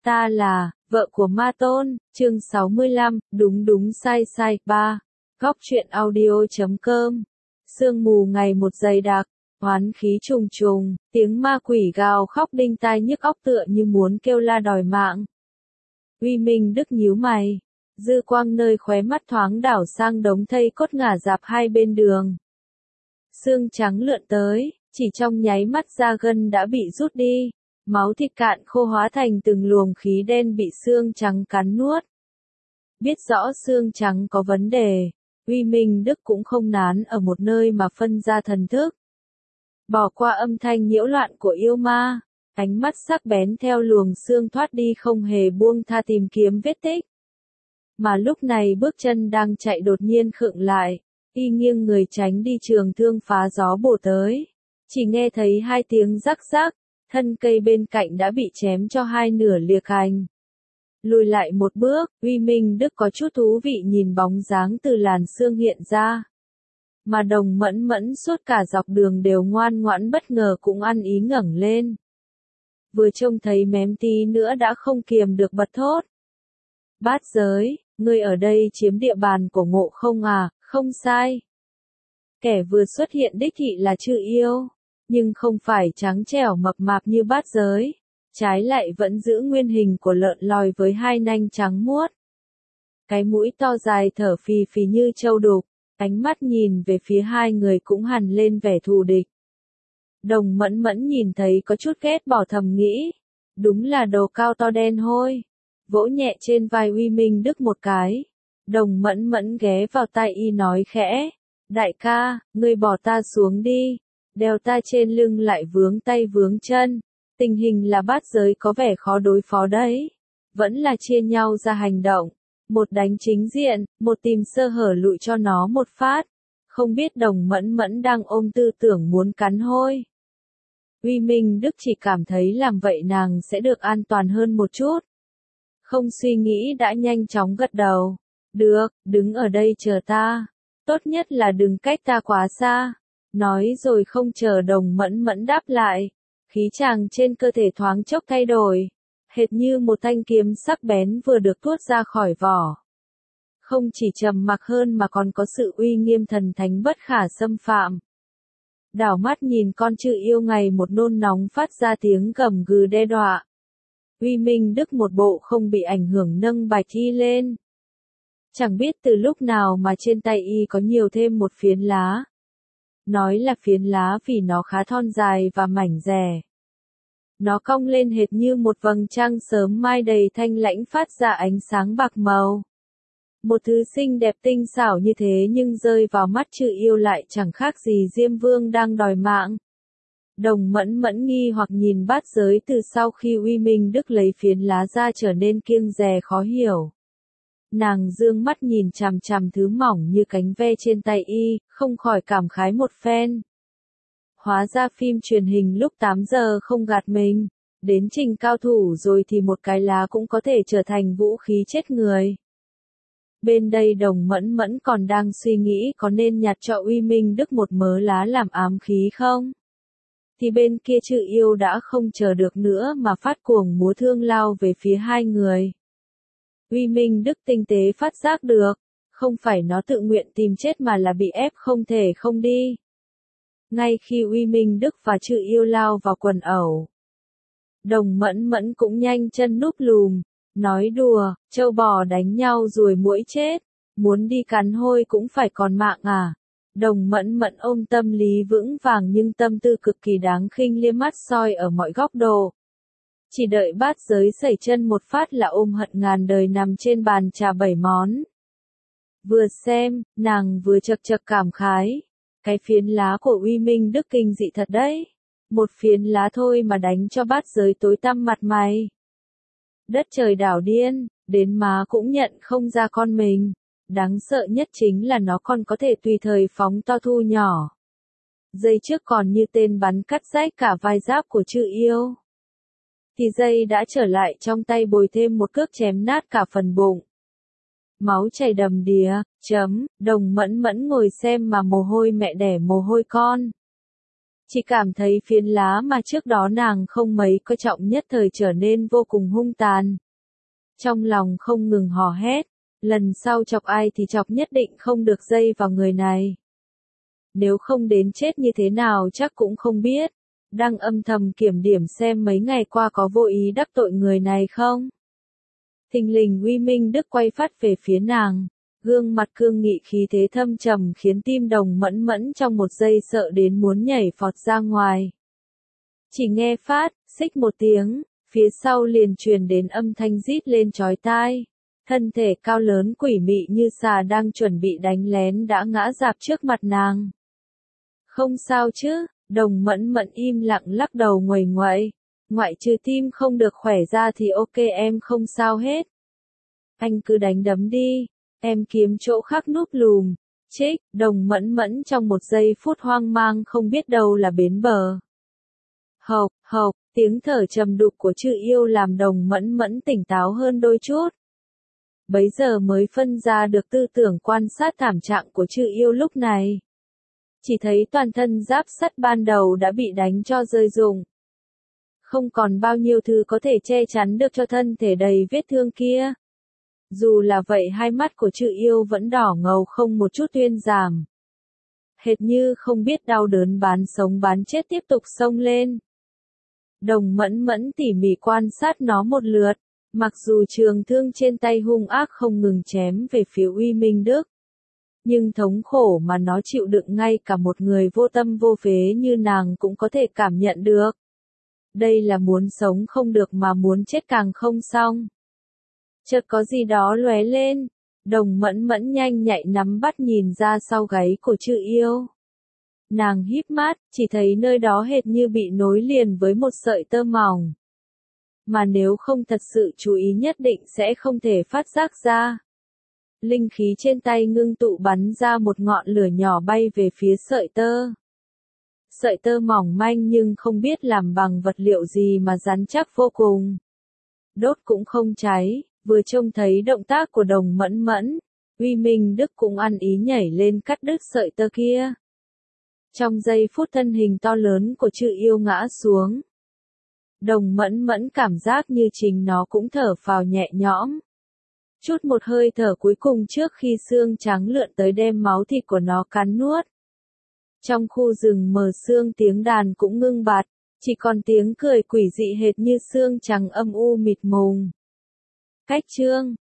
Ta là vợ của Ma Tôn, chương 65, đúng đúng sai sai, 3. Góc truyện audio.com. Sương mù ngày một dày đặc, oán khí trùng trùng, tiếng ma quỷ gào khóc đinh tai nhức óc tựa như muốn kêu la đòi mạng. Uy Minh Đức nhíu mày, dư quang nơi khóe mắt thoáng đảo sang đống thây cốt ngả rạp hai bên đường. Xương trắng lượn tới, chỉ trong nháy mắt da gân đã bị rút đi. Máu thịt cạn khô hóa thành từng luồng khí đen bị xương trắng cắn nuốt. Biết rõ xương trắng có vấn đề, Uy Minh Đức cũng không nán ở một nơi mà phân ra thần thức. Bỏ qua âm thanh nhiễu loạn của yêu ma, ánh mắt sắc bén theo luồng xương thoát đi không hề buông tha tìm kiếm vết tích. Mà lúc này bước chân đang chạy đột nhiên khựng lại, y nghiêng người tránh đi trường thương phá gió bổ tới. Chỉ nghe thấy hai tiếng rắc rắc. Thân cây bên cạnh đã bị chém cho hai nửa lìa cành. Lùi lại một bước, Uy Minh Đức có chút thú vị nhìn bóng dáng từ làn xương hiện ra. Mà Đồng Mẫn Mẫn suốt cả dọc đường đều ngoan ngoãn bất ngờ cũng ăn ý ngẩng lên. Vừa trông thấy mém tí nữa đã không kiềm được bật thốt. Bát giới, ngươi ở đây chiếm địa bàn của Ngộ Không à, không sai. Kẻ vừa xuất hiện đích thị là Chư Yêu. Nhưng không phải trắng trẻo mập mạp như bát giới, trái lại vẫn giữ nguyên hình của lợn lòi với hai nanh trắng muốt. Cái mũi to dài thở phì phì như trâu đục, ánh mắt nhìn về phía hai người cũng hằn lên vẻ thù địch. Đồng Mẫn Mẫn nhìn thấy có chút ghét bỏ thầm nghĩ, đúng là đồ cao to đen hôi. Vỗ nhẹ trên vai Uy Minh Đức một cái. Đồng Mẫn Mẫn ghé vào tai y nói khẽ, đại ca, ngươi bỏ ta xuống đi. Đeo ta trên lưng lại vướng tay vướng chân. Tình hình là bát giới có vẻ khó đối phó đấy. Vẫn là chia nhau ra hành động. Một đánh chính diện, một tìm sơ hở lụi cho nó một phát. Không biết Đồng Mẫn Mẫn đang ôm tư tưởng muốn cắn hôi. Uy Minh Đức chỉ cảm thấy làm vậy nàng sẽ được an toàn hơn một chút. Không suy nghĩ đã nhanh chóng gật đầu. Được, đứng ở đây chờ ta. Tốt nhất là đừng cách ta quá xa. Nói rồi không chờ Đồng Mẫn Mẫn đáp lại, khí chàng trên cơ thể thoáng chốc thay đổi, hệt như một thanh kiếm sắc bén vừa được tuốt ra khỏi vỏ. Không chỉ trầm mặc hơn mà còn có sự uy nghiêm thần thánh bất khả xâm phạm. Đảo mắt nhìn con Chư Yêu ngày một nôn nóng phát ra tiếng gầm gừ đe dọa. Uy Minh Đức một bộ không bị ảnh hưởng nâng bạch y lên. Chẳng biết từ lúc nào mà trên tay y có nhiều thêm một phiến lá. Nói là phiến lá vì nó khá thon dài và mảnh dẻ. Nó cong lên hệt như một vầng trăng sớm mai đầy thanh lãnh phát ra ánh sáng bạc màu. Một thứ xinh đẹp tinh xảo như thế nhưng rơi vào mắt Chư Yêu lại chẳng khác gì Diêm Vương đang đòi mạng. Đồng Mẫn Mẫn nghi hoặc nhìn bát giới từ sau khi Uy Minh Đức lấy phiến lá ra trở nên kiêng dè khó hiểu. Nàng dương mắt nhìn chằm chằm thứ mỏng như cánh ve trên tay y, không khỏi cảm khái một phen. Hóa ra phim truyền hình lúc 8 giờ không gạt mình, đến trình cao thủ rồi thì một cái lá cũng có thể trở thành vũ khí chết người. Bên đây Đồng Mẫn Mẫn còn đang suy nghĩ có nên nhặt cho Uy Minh Đức một mớ lá làm ám khí không? Thì bên kia Chư Yêu đã không chờ được nữa mà phát cuồng múa thương lao về phía hai người. Uy Minh Đức tinh tế phát giác được, không phải nó tự nguyện tìm chết mà là bị ép không thể không đi. Ngay khi Uy Minh Đức và Chư Yêu lao vào quần ẩu, Đồng Mẫn Mẫn cũng nhanh chân núp lùm, nói đùa, trâu bò đánh nhau ruồi muỗi chết, muốn đi cắn hôi cũng phải còn mạng à. Đồng Mẫn Mẫn ôm tâm lý vững vàng nhưng tâm tư cực kỳ đáng khinh liếc mắt soi ở mọi góc độ. Chỉ đợi bát giới sẩy chân một phát là ôm hận ngàn đời nằm trên bàn trà 7 món. Vừa xem, nàng vừa chậc chậc cảm khái. Cái phiến lá của Uy Minh Đức kinh dị thật đấy. Một phiến lá thôi mà đánh cho bát giới tối tăm mặt mày. Đất trời đảo điên, đến má cũng nhận không ra con mình. Đáng sợ nhất chính là nó còn có thể tùy thời phóng to thu nhỏ. Giây trước còn như tên bắn cắt rách cả vai giáp của Chư Yêu. Thì giây đã trở lại trong tay bồi thêm một cước chém nát cả phần bụng. Máu chảy đầm đìa, Đồng Mẫn Mẫn ngồi xem mà mồ hôi mẹ đẻ mồ hôi con. Chỉ cảm thấy phiến lá mà trước đó nàng không mấy coi trọng nhất thời trở nên vô cùng hung tàn. Trong lòng không ngừng hò hét, lần sau chọc ai thì chọc nhất định không được dây vào người này. Nếu không đến chết như thế nào chắc cũng không biết. Đang âm thầm kiểm điểm xem mấy ngày qua có vô ý đắc tội người này không. Thình lình Uy Minh Đức quay phát về phía nàng, gương mặt cương nghị khí thế thâm trầm khiến tim Đồng Mẫn Mẫn trong một giây sợ đến muốn nhảy phọt ra ngoài. Chỉ nghe phát, xích một tiếng, phía sau liền truyền đến âm thanh rít lên chói tai. Thân thể cao lớn quỷ mị như xà đang chuẩn bị đánh lén đã ngã rạp trước mặt nàng. Không sao chứ, Đồng Mẫn Mẫn im lặng lắc đầu nguầy nguậy. Ngoại trừ tim không được khỏe ra thì ok em không sao hết. Anh cứ đánh đấm đi, em kiếm chỗ khác núp lùm. Chích, Đồng Mẫn Mẫn trong một giây phút hoang mang không biết đâu là bến bờ. Hộc, hộc, tiếng thở trầm đục của Chư Yêu làm Đồng Mẫn Mẫn tỉnh táo hơn đôi chút. Bấy giờ mới phân ra được tư tưởng quan sát thảm trạng của Chư Yêu lúc này. Chỉ thấy toàn thân giáp sắt ban đầu đã bị đánh cho rơi rụng. Không còn bao nhiêu thứ có thể che chắn được cho thân thể đầy vết thương kia. Dù là vậy hai mắt của Chư Yêu vẫn đỏ ngầu không một chút thuyên giảm. Hệt như không biết đau đớn bán sống bán chết tiếp tục xông lên. Đồng Mẫn Mẫn tỉ mỉ quan sát nó một lượt, mặc dù trường thương trên tay hung ác không ngừng chém về phía Uy Minh Đức. Nhưng thống khổ mà nó chịu đựng ngay cả một người vô tâm vô phế như nàng cũng có thể cảm nhận được. Đây là muốn sống không được mà muốn chết càng không xong. Chợt có gì đó lóe lên, Đồng Mẫn Mẫn nhanh nhạy nắm bắt nhìn ra sau gáy của Chư Yêu. Nàng híp mắt, chỉ thấy nơi đó hệt như bị nối liền với một sợi tơ mỏng. Mà nếu không thật sự chú ý nhất định sẽ không thể phát giác ra. Linh khí trên tay ngưng tụ bắn ra một ngọn lửa nhỏ bay về phía sợi tơ. Sợi tơ mỏng manh nhưng không biết làm bằng vật liệu gì mà rắn chắc vô cùng. Đốt cũng không cháy, vừa trông thấy động tác của Đồng Mẫn Mẫn, Uy Minh Đức cũng ăn ý nhảy lên cắt đứt sợi tơ kia. Trong giây phút thân hình to lớn của Chư Yêu ngã xuống. Đồng Mẫn Mẫn cảm giác như chính nó cũng thở phào nhẹ nhõm. Chút một hơi thở cuối cùng trước khi xương trắng lượn tới đem máu thịt của nó cắn nuốt. Trong khu rừng mờ sương tiếng đàn cũng ngưng bặt, chỉ còn tiếng cười quỷ dị hệt như xương trắng âm u mịt mùng. Cách chương